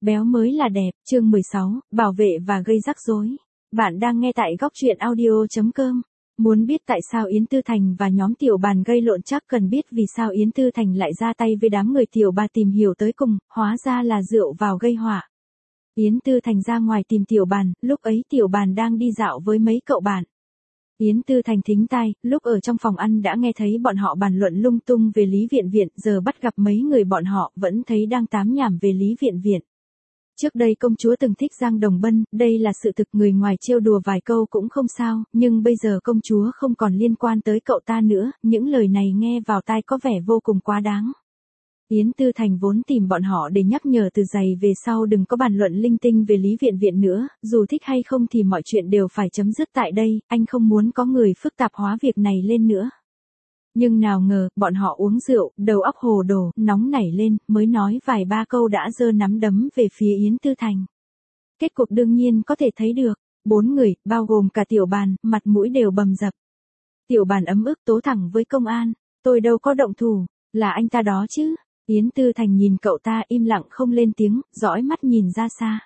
Béo mới là đẹp, chương 16, bảo vệ và gây rắc rối. Bạn đang nghe tại góc truyện audio.com. Muốn biết tại sao Yến Tư Thành và nhóm Tiểu Bàn gây lộn chắc cần biết vì sao Yến Tư Thành lại ra tay với đám người Tiểu Bà tìm hiểu tới cùng, hóa ra là rượu vào gây họa. Yến Tư Thành ra ngoài tìm Tiểu Bàn, lúc ấy Tiểu Bàn đang đi dạo với mấy cậu bạn. Yến Tư Thành thính tai, lúc ở trong phòng ăn đã nghe thấy bọn họ bàn luận lung tung về Lý Viện Viện, giờ bắt gặp mấy người bọn họ vẫn thấy đang tám nhảm về Lý Viện Viện. Trước đây công chúa từng thích Giang Đồng Bân, đây là sự thực, người ngoài trêu đùa vài câu cũng không sao, nhưng bây giờ công chúa không còn liên quan tới cậu ta nữa, những lời này nghe vào tai có vẻ vô cùng quá đáng. Yến Tư Thành vốn tìm bọn họ để nhắc nhở từ giày về sau đừng có bàn luận linh tinh về Lý Viện Viện nữa, dù thích hay không thì mọi chuyện đều phải chấm dứt tại đây, anh không muốn có người phức tạp hóa việc này lên nữa. Nhưng nào ngờ, bọn họ uống rượu, đầu óc hồ đồ, nóng nảy lên, mới nói vài ba câu đã giơ nắm đấm về phía Yến Tư Thành. Kết cục đương nhiên có thể thấy được, 4 người, bao gồm cả Tiểu Bàn, mặt mũi đều bầm dập. Tiểu Bàn ấm ức tố thẳng với công an, tôi đâu có động thủ, là anh ta đó chứ. Yến Tư Thành nhìn cậu ta im lặng không lên tiếng, dõi mắt nhìn ra xa.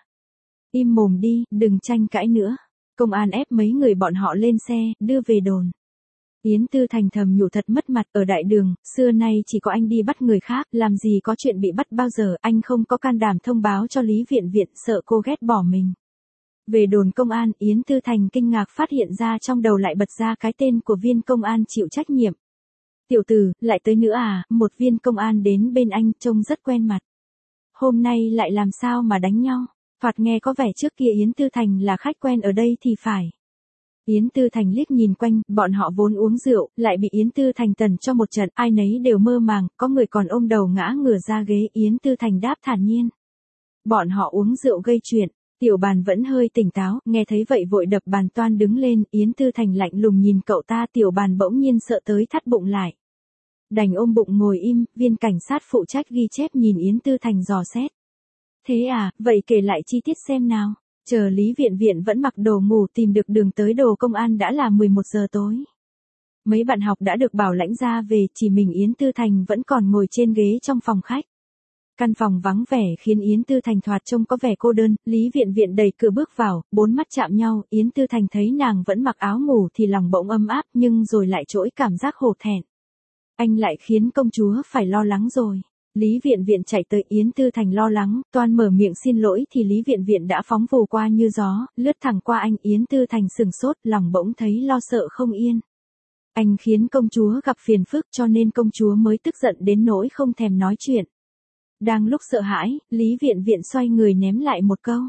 Im mồm đi, đừng tranh cãi nữa. Công an ép mấy người bọn họ lên xe, đưa về đồn. Yến Tư Thành thầm nhủ thật mất mặt, ở đại đường, xưa nay chỉ có anh đi bắt người khác, làm gì có chuyện bị bắt bao giờ, anh không có can đảm thông báo cho Lý Viện Viện, sợ cô ghét bỏ mình. Về đồn công an, Yến Tư Thành kinh ngạc phát hiện ra trong đầu lại bật ra cái tên của viên công an chịu trách nhiệm. Tiểu tử, lại tới nữa à, một viên công an đến bên anh, trông rất quen mặt. Hôm nay lại làm sao mà đánh nhau, phạt nghe có vẻ trước kia Yến Tư Thành là khách quen ở đây thì phải. Yến Tư Thành liếc nhìn quanh, bọn họ vốn uống rượu, lại bị Yến Tư Thành tần cho một trận, ai nấy đều mơ màng, có người còn ôm đầu ngã ngửa ra ghế, Yến Tư Thành đáp thản nhiên. Bọn họ uống rượu gây chuyện, Tiểu Bàn vẫn hơi tỉnh táo, nghe thấy vậy vội đập bàn toan đứng lên, Yến Tư Thành lạnh lùng nhìn cậu ta, Tiểu Bàn bỗng nhiên sợ tới thắt bụng lại. Đành ôm bụng ngồi im, viên cảnh sát phụ trách ghi chép nhìn Yến Tư Thành dò xét. Thế à, vậy kể lại chi tiết xem nào. Chờ Lý Viện Viện vẫn mặc đồ ngủ tìm được đường tới đồ công an đã là 11 giờ tối. Mấy bạn học đã được bảo lãnh ra về, chỉ mình Yến Tư Thành vẫn còn ngồi trên ghế trong phòng khách. Căn phòng vắng vẻ khiến Yến Tư Thành thoạt trông có vẻ cô đơn, Lý Viện Viện đẩy cửa bước vào, 4 mắt chạm nhau, Yến Tư Thành thấy nàng vẫn mặc áo ngủ thì lòng bỗng ấm áp nhưng rồi lại trỗi cảm giác hổ thẹn. Anh lại khiến công chúa phải lo lắng rồi. Lý Viện Viện chạy tới, Yến Tư Thành lo lắng, toan mở miệng xin lỗi thì Lý Viện Viện đã phóng vù qua như gió, lướt thẳng qua anh, Yến Tư Thành sừng sốt, lòng bỗng thấy lo sợ không yên. Anh khiến công chúa gặp phiền phức cho nên công chúa mới tức giận đến nỗi không thèm nói chuyện. Đang lúc sợ hãi, Lý Viện Viện xoay người ném lại một câu.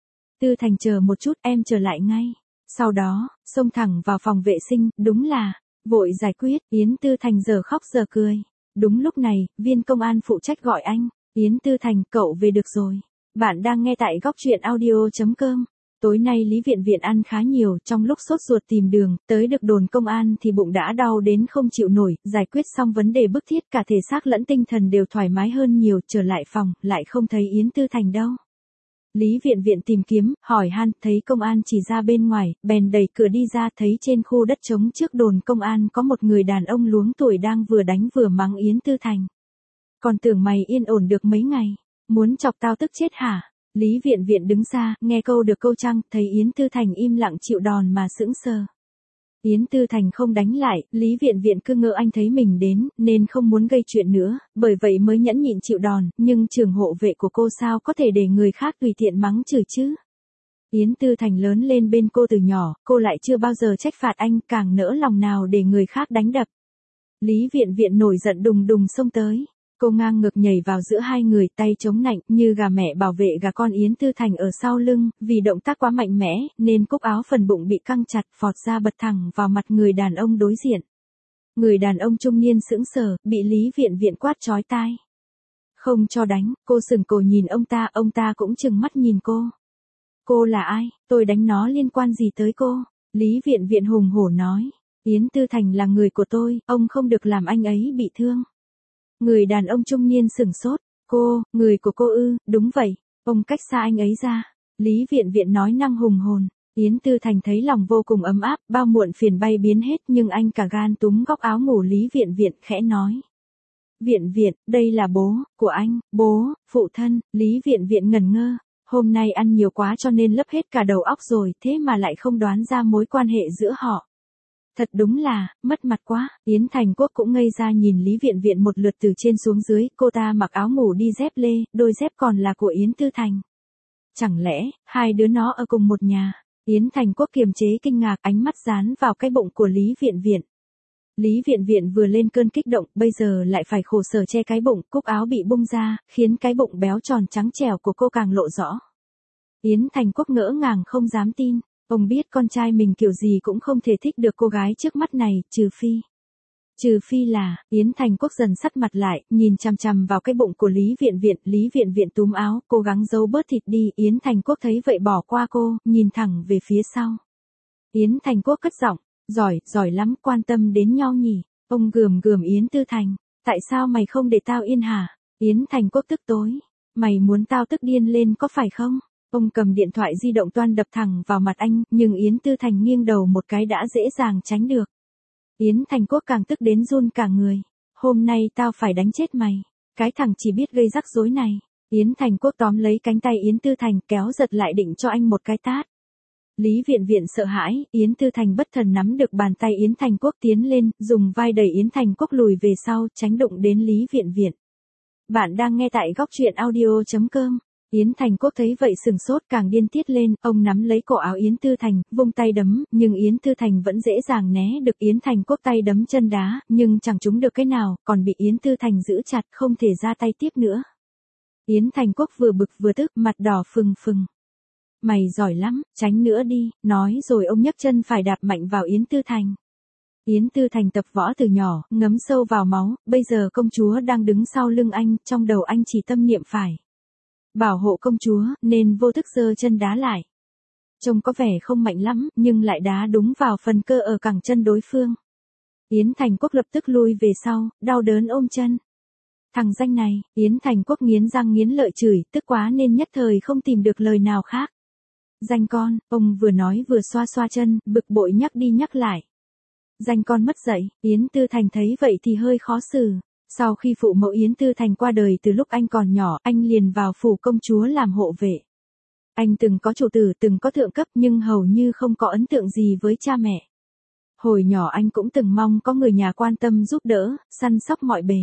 Tư Thành chờ một chút, em trở lại ngay. Sau đó, xông thẳng vào phòng vệ sinh, đúng là, vội giải quyết, Yến Tư Thành giờ khóc giờ cười. Đúng lúc này, viên công an phụ trách gọi anh. Yến Tư Thành, cậu về được rồi. Bạn đang nghe tại góc truyện audio.com. Tối nay Lý Viện Viện ăn khá nhiều, trong lúc sốt ruột tìm đường, tới được đồn công an thì bụng đã đau đến không chịu nổi, giải quyết xong vấn đề bức thiết cả thể xác lẫn tinh thần đều thoải mái hơn nhiều, trở lại phòng, lại không thấy Yến Tư Thành đâu. Lý Viện Viện tìm kiếm, hỏi han, thấy công an chỉ ra bên ngoài, bèn đẩy cửa đi ra, thấy trên khu đất trống trước đồn công an có một người đàn ông luống tuổi đang vừa đánh vừa mắng Yến Tư Thành. Còn tưởng mày yên ổn được mấy ngày, muốn chọc tao tức chết hả? Lý Viện Viện đứng xa, nghe câu được câu trăng, thấy Yến Tư Thành im lặng chịu đòn mà sững sờ. Yến Tư Thành không đánh lại, Lý Viện Viện cứ ngỡ anh thấy mình đến, nên không muốn gây chuyện nữa, bởi vậy mới nhẫn nhịn chịu đòn, nhưng trường hộ vệ của cô sao có thể để người khác tùy tiện mắng chửi chứ. Yến Tư Thành lớn lên bên cô từ nhỏ, cô lại chưa bao giờ trách phạt anh, càng nỡ lòng nào để người khác đánh đập. Lý Viện Viện nổi giận đùng đùng xông tới. Cô ngang ngược nhảy vào giữa hai người, tay chống nạnh, như gà mẹ bảo vệ gà con. Yến Tư Thành ở sau lưng, vì động tác quá mạnh mẽ, nên cúc áo phần bụng bị căng chặt, phọt ra bật thẳng vào mặt người đàn ông đối diện. Người đàn ông trung niên sững sờ, bị Lý Viện Viện quát chói tai. Không cho đánh, cô sừng cổ nhìn ông ta cũng trừng mắt nhìn cô. Cô là ai, tôi đánh nó liên quan gì tới cô? Lý Viện Viện hùng hổ nói. Yến Tư Thành là người của tôi, ông không được làm anh ấy bị thương. Người đàn ông trung niên sửng sốt, cô, người của cô ư, đúng vậy, ông cách xa anh ấy ra. Lý Viện Viện nói năng hùng hồn, Yến Tư Thành thấy lòng vô cùng ấm áp, bao muộn phiền bay biến hết nhưng anh cả gan túm góc áo ngủ Lý Viện Viện khẽ nói. Viện Viện, đây là bố của anh, bố, phụ thân. Lý Viện Viện ngẩn ngơ, hôm nay ăn nhiều quá cho nên lấp hết cả đầu óc rồi, thế mà lại không đoán ra mối quan hệ giữa họ. Thật đúng là, mất mặt quá. Yến Thành Quốc cũng ngây ra nhìn Lý Viện Viện một lượt từ trên xuống dưới, cô ta mặc áo ngủ đi dép lê, đôi dép còn là của Yến Tư Thành. Chẳng lẽ, hai đứa nó ở cùng một nhà? Yến Thành Quốc kiềm chế kinh ngạc, ánh mắt dán vào cái bụng của Lý Viện Viện. Lý Viện Viện vừa lên cơn kích động, bây giờ lại phải khổ sở che cái bụng, cúc áo bị bung ra, khiến cái bụng béo tròn trắng trẻo của cô càng lộ rõ. Yến Thành Quốc ngỡ ngàng không dám tin, ông biết con trai mình kiểu gì cũng không thể thích được cô gái trước mắt này, Trừ phi là, Yến Thành Quốc dần sắt mặt lại, nhìn chằm chằm vào cái bụng của Lý Viện Viện túm áo, cố gắng giấu bớt thịt đi, Yến Thành Quốc thấy vậy bỏ qua cô, nhìn thẳng về phía sau. Yến Thành Quốc cất giọng, giỏi lắm, quan tâm đến nhau nhỉ. Ông gườm Yến Tư Thành, tại sao mày không để tao yên hả? Yến Thành Quốc tức tối, mày muốn tao tức điên lên có phải không? Ông cầm điện thoại di động toan đập thẳng vào mặt anh, nhưng Yến Tư Thành nghiêng đầu một cái đã dễ dàng tránh được. Yến Thành Quốc càng tức đến run cả người. Hôm nay tao phải đánh chết mày. Cái thằng chỉ biết gây rắc rối này. Yến Thành Quốc tóm lấy cánh tay Yến Tư Thành kéo giật lại định cho anh một cái tát. Lý Viện Viện sợ hãi, Yến Tư Thành bất thần nắm được bàn tay Yến Thành Quốc tiến lên, dùng vai đẩy Yến Thành Quốc lùi về sau, tránh đụng đến Lý Viện Viện. Bạn đang nghe tại góc truyện audio.com. Yến Thành Quốc thấy vậy sừng sốt càng điên tiết lên, ông nắm lấy cổ áo Yến Tư Thành, vung tay đấm, nhưng Yến Tư Thành vẫn dễ dàng né được Yến Thành Quốc tay đấm chân đá, nhưng chẳng trúng được cái nào, còn bị Yến Tư Thành giữ chặt không thể ra tay tiếp nữa. Yến Thành Quốc vừa bực vừa tức, mặt đỏ phừng phừng. Mày giỏi lắm, tránh nữa đi, nói rồi ông nhấc chân phải đạp mạnh vào Yến Tư Thành. Yến Tư Thành tập võ từ nhỏ, ngấm sâu vào máu, bây giờ công chúa đang đứng sau lưng anh, trong đầu anh chỉ tâm niệm phải bảo hộ công chúa, nên vô thức giơ chân đá lại. Trông có vẻ không mạnh lắm, nhưng lại đá đúng vào phần cơ ở cẳng chân đối phương. Yến Thành Quốc lập tức lui về sau, đau đớn ôm chân. Thằng danh này, Yến Thành Quốc nghiến răng nghiến lợi chửi, tức quá nên nhất thời không tìm được lời nào khác. Danh con, ông vừa nói vừa xoa xoa chân, bực bội nhắc đi nhắc lại. Danh con mất dạy, Yến Tư Thành thấy vậy thì hơi khó xử. Sau khi phụ mẫu Yến Tư Thành qua đời từ lúc anh còn nhỏ, anh liền vào phủ công chúa làm hộ vệ. Anh từng có chủ tử, từng có thượng cấp nhưng hầu như không có ấn tượng gì với cha mẹ. Hồi nhỏ anh cũng từng mong có người nhà quan tâm giúp đỡ, săn sóc mọi bề.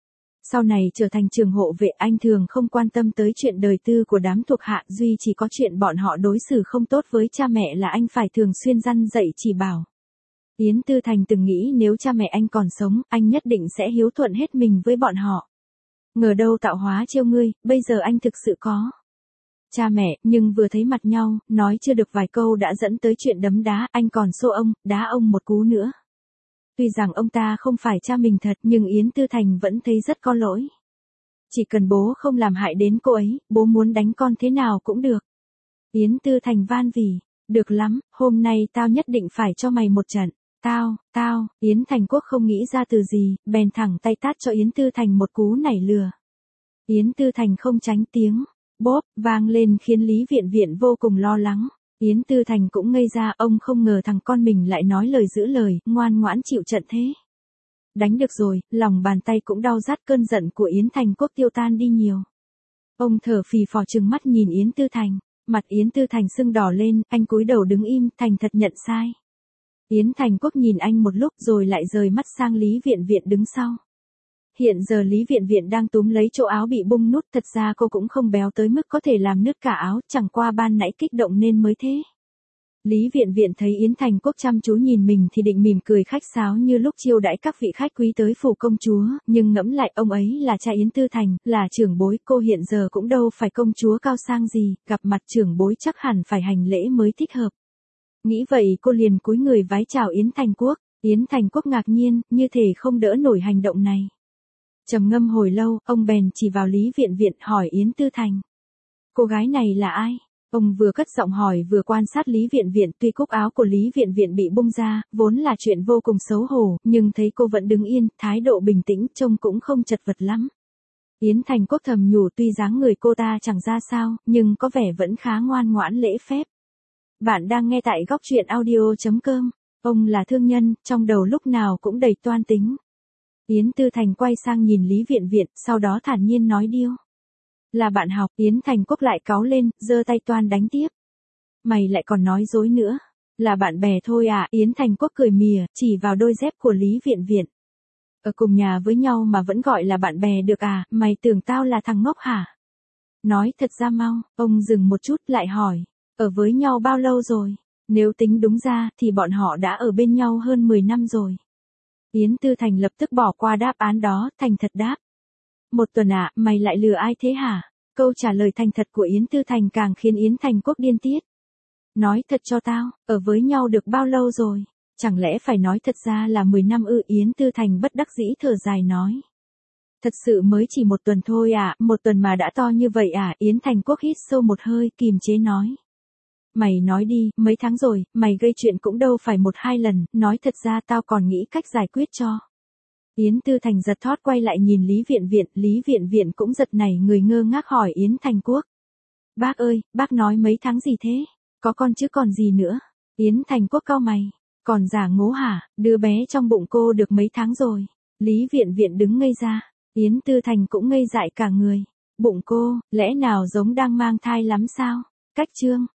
Sau này trở thành trường hộ vệ anh thường không quan tâm tới chuyện đời tư của đám thuộc hạ, duy chỉ có chuyện bọn họ đối xử không tốt với cha mẹ là anh phải thường xuyên răn dạy chỉ bảo. Yến Tư Thành từng nghĩ nếu cha mẹ anh còn sống, anh nhất định sẽ hiếu thuận hết mình với bọn họ. Ngờ đâu tạo hóa trêu ngươi, bây giờ anh thực sự có cha mẹ, nhưng vừa thấy mặt nhau, nói chưa được vài câu đã dẫn tới chuyện đấm đá, anh còn xô ông, đá ông một cú nữa. Tuy rằng ông ta không phải cha mình thật, nhưng Yến Tư Thành vẫn thấy rất có lỗi. Chỉ cần bố không làm hại đến cô ấy, bố muốn đánh con thế nào cũng được. Yến Tư Thành van vỉ, được lắm, hôm nay tao nhất định phải cho mày một trận. Tao, Yến Thành Quốc không nghĩ ra từ gì, bèn thẳng tay tát cho Yến Tư Thành một cú nảy lừa. Yến Tư Thành không tránh tiếng bóp vang lên khiến Lý Viện Viện vô cùng lo lắng. Yến Tư Thành cũng ngây ra, ông không ngờ thằng con mình lại nói lời giữ lời, ngoan ngoãn chịu trận thế. Đánh được rồi, lòng bàn tay cũng đau rát, cơn giận của Yến Thành Quốc tiêu tan đi nhiều. Ông thở phì phò trừng mắt nhìn Yến Tư Thành, mặt Yến Tư Thành sưng đỏ lên, anh cúi đầu đứng im, thành thật nhận sai. Yến Thành Quốc nhìn anh một lúc rồi lại rời mắt sang Lý Viện Viện đứng sau. Hiện giờ Lý Viện Viện đang túm lấy chỗ áo bị bung nút, thật ra cô cũng không béo tới mức có thể làm nứt cả áo, chẳng qua ban nãy kích động nên mới thế. Lý Viện Viện thấy Yến Thành Quốc chăm chú nhìn mình thì định mỉm cười khách sáo như lúc chiêu đãi các vị khách quý tới phủ công chúa, nhưng ngẫm lại ông ấy là cha Yến Tư Thành, là trưởng bối, cô hiện giờ cũng đâu phải công chúa cao sang gì, gặp mặt trưởng bối chắc hẳn phải hành lễ mới thích hợp. Nghĩ vậy cô liền cúi người vái chào Yến Thành Quốc. Yến Thành Quốc ngạc nhiên, như thể không đỡ nổi hành động này. Trầm ngâm hồi lâu, ông bèn chỉ vào Lý Viện Viện hỏi Yến Tư Thành. Cô gái này là ai? Ông vừa cất giọng hỏi vừa quan sát Lý Viện Viện, tuy cúc áo của Lý Viện Viện bị bung ra, vốn là chuyện vô cùng xấu hổ, nhưng thấy cô vẫn đứng yên, thái độ bình tĩnh, trông cũng không chật vật lắm. Yến Thành Quốc thầm nhủ tuy dáng người cô ta chẳng ra sao, nhưng có vẻ vẫn khá ngoan ngoãn lễ phép. Bạn đang nghe tại góc truyện audio.com. Ông là thương nhân, trong đầu lúc nào cũng đầy toan tính. Yến Tư Thành quay sang nhìn Lý Viện Viện, sau đó thản nhiên nói điêu. Là bạn học, Yến Thành Quốc lại cáu lên, giơ tay toan đánh tiếp. Mày lại còn nói dối nữa. Là bạn bè thôi à, Yến Thành Quốc cười mỉa, chỉ vào đôi dép của Lý Viện Viện. Ở cùng nhà với nhau mà vẫn gọi là bạn bè được à, mày tưởng tao là thằng ngốc hả? Nói thật ra mau, ông dừng một chút lại hỏi. Ở với nhau bao lâu rồi? Nếu tính đúng ra thì bọn họ đã ở bên nhau hơn 10 năm rồi. Yến Tư Thành lập tức bỏ qua đáp án đó, thành thật đáp. 1 tuần à, mày lại lừa ai thế hả? Câu trả lời thành thật của Yến Tư Thành càng khiến Yến Thành Quốc điên tiết. Nói thật cho tao, ở với nhau được bao lâu rồi? Chẳng lẽ phải nói thật ra là 10 năm ư? Yến Tư Thành bất đắc dĩ thở dài nói. Thật sự mới chỉ 1 tuần thôi à, 1 tuần mà đã to như vậy à? Yến Thành Quốc hít sâu một hơi, kìm chế nói. Mày nói đi, mấy tháng rồi, mày gây chuyện cũng đâu phải 1-2 lần, nói thật ra tao còn nghĩ cách giải quyết cho. Yến Tư Thành giật thót quay lại nhìn Lý Viện Viện, Lý Viện Viện cũng giật nảy người ngơ ngác hỏi Yến Thành Quốc. Bác ơi, bác nói mấy tháng gì thế? Có con chứ còn gì nữa? Yến Thành Quốc cau mày. Còn giả ngố hả, đứa bé trong bụng cô được mấy tháng rồi? Lý Viện Viện đứng ngây ra. Yến Tư Thành cũng ngây dại cả người. Bụng cô, lẽ nào giống đang mang thai lắm sao? Cách chương.